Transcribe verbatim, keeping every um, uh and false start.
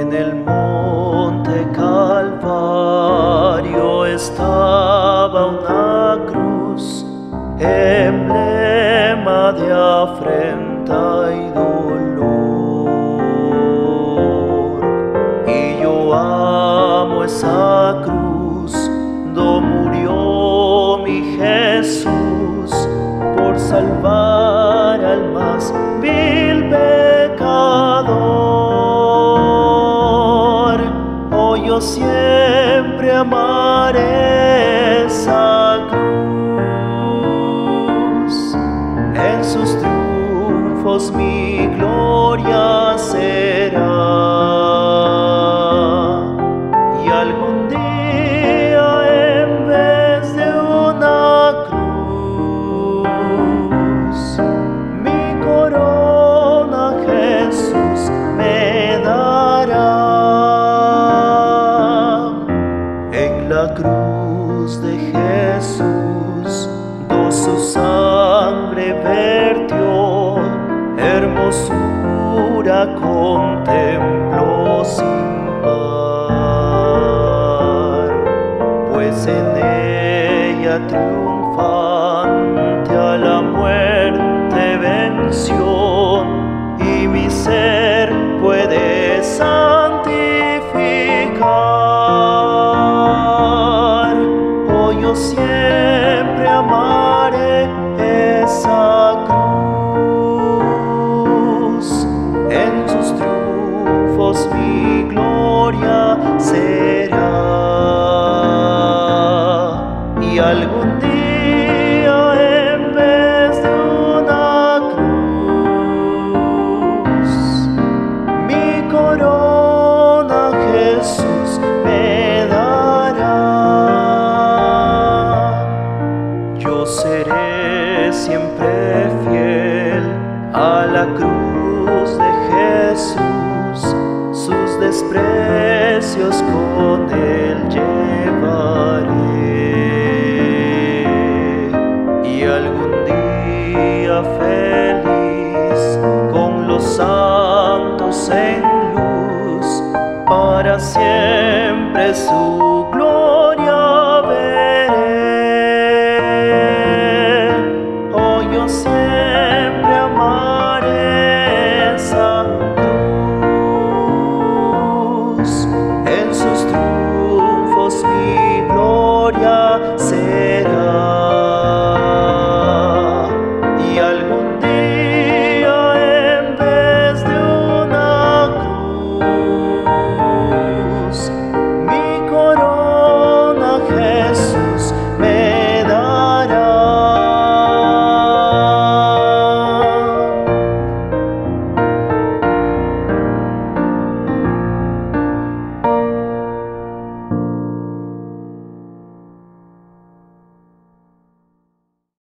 En el monte Calvario estaba una cruz, emblema de afrenta y dolor. Y yo amo esa cruz, do murió mi Jesús por salvar al más vil pecador. Hoy yo siempre amaré esa cruz, en sus triunfos mi gloria será. Y algún día en vez de una cruz, mi corona Jesús me dará. En la cruz de Jesús, do su sangre vertió, hermosura contempló sin par, pues en ella triunfante a la muerte venció, y mi ser puede santificar. Hoy yo siempre amaré esa cruz, en sus triunfos mi gloria será. Y algún día en vez de una cruz, mi corona Jesús me dará. Yo seré siempre fiel a la cruz de Jesús, sus desprecios con él llevaré. Y algún día feliz con los santos en luz, para siempre su gloria